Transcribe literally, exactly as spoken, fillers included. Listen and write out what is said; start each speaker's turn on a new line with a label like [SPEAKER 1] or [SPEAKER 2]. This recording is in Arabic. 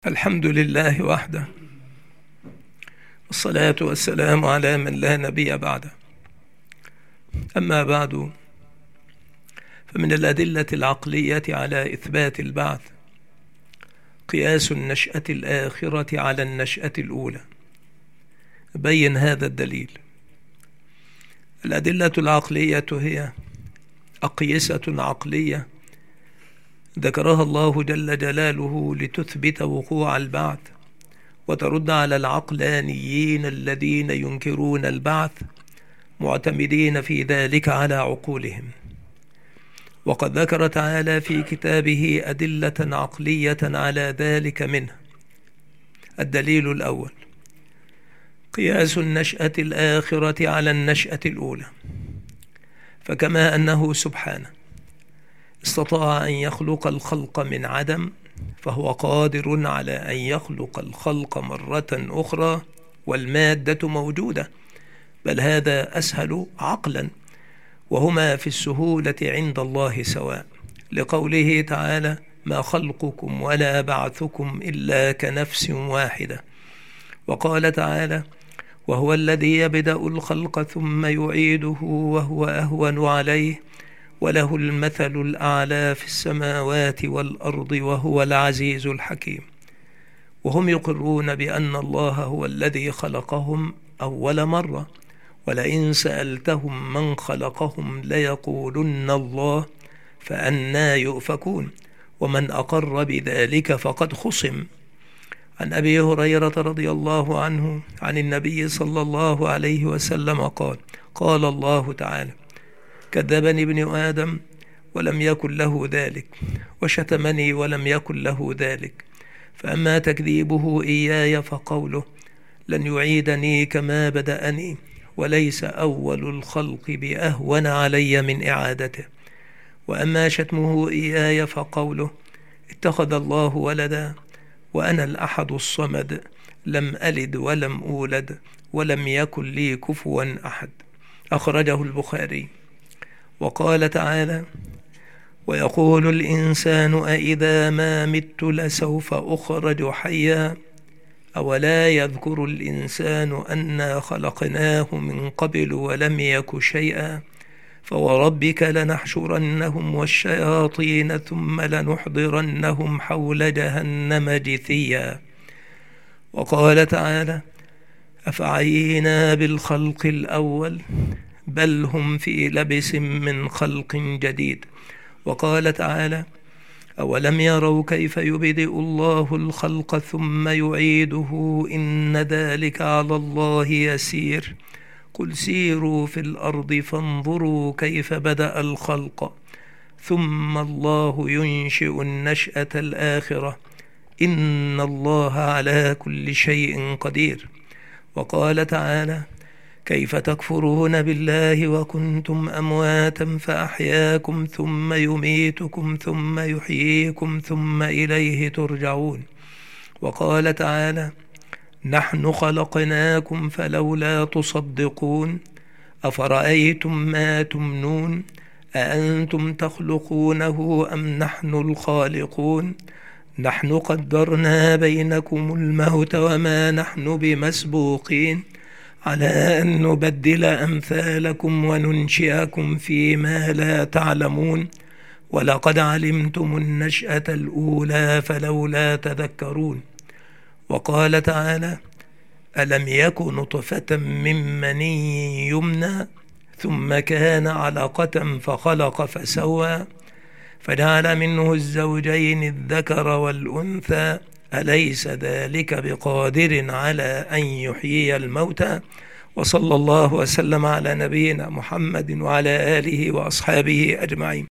[SPEAKER 1] الحمد لله وحده، والصلاة والسلام على من لا نبي بعده. أما بعد، فمن الأدلة العقلية على إثبات البعث قياس النشأة الآخرة على النشأة الأولى. بين هذا الدليل. الأدلة العقلية هي أقيسة عقلية ذكرها الله جل جلاله لتثبت وقوع البعث وترد على العقلانيين الذين ينكرون البعث معتمدين في ذلك على عقولهم. وقد ذكر تعالى في كتابه أدلة عقلية على ذلك منه. الدليل الأول: قياس النشأة الآخرة على النشأة الأولى. فكما أنه سبحانه استطاع أن يخلق الخلق من عدم، فهو قادر على أن يخلق الخلق مرة أخرى والمادة موجودة، بل هذا أسهل عقلا، وهما في السهولة عند الله سواء، لقوله تعالى: ما خلقكم ولا بعثكم إلا كنفس واحدة. وقال تعالى: وهو الذي يبدأ الخلق ثم يعيده وهو أهون عليه وله المثل الأعلى في السماوات والأرض وهو العزيز الحكيم. وهم يقرون بأن الله هو الذي خلقهم أول مرة، ولئن سألتهم من خلقهم ليقولن الله، فأنى يؤفكون. ومن أقر بذلك فقد خصم. عن أبي هريرة رضي الله عنه عن النبي صلى الله عليه وسلم قال: قال الله تعالى: كذبني ابن آدم ولم يكن له ذلك، وشتمني ولم يكن له ذلك، فأما تكذيبه إياي فقوله: لن يعيدني كما بدأني، وليس أول الخلق بأهون علي من إعادته. وأما شتمه إياي فقوله: اتخذ الله ولدا وأنا الأحد الصمد، لم ألد ولم أولد ولم يكن لي كفوا أحد. أخرجه البخاري. وقال تعالى: ويقول الإنسان أإذا ما مت لسوف أخرج حيا، أولا يذكر الإنسان أنا خلقناه من قبل ولم يك شيئا، فوربك لنحشرنهم والشياطين ثم لنحضرنهم حول جهنم جثيا. وقال تعالى: أفعينا بالخلق الأول بل هم في لبس من خلق جديد. وقال تعالى: أولم يروا كيف يبدئ الله الخلق ثم يعيده إن ذلك على الله يسير. قل سيروا في الأرض فانظروا كيف بدأ الخلق ثم الله ينشئ النشأة الآخرة إن الله على كل شيء قدير. وقال تعالى: كيف تكفرون بالله وكنتم أمواتا فأحياكم ثم يميتكم ثم يحييكم ثم إليه ترجعون. وقال تعالى: نحن خلقناكم فلولا تصدقون، أفرأيتم ما تمنون، أأنتم تخلقونه أم نحن الخالقون، نحن قدرنا بينكم الموت وما نحن بمسبوقين على أن نبدل أمثالكم وننشئكم فيما لا تعلمون، ولقد علمتم النشأة الأولى فلولا تذكرون. وقال تعالى: ألم يك نطفة من مني يمنى ثم كان علقة فخلق فسوى فجعل منه الزوجين الذكر والأنثى أليس ذلك بقادر على أن يحيي الموتى. وصلى الله وسلم على نبينا محمد وعلى آله وأصحابه أجمعين.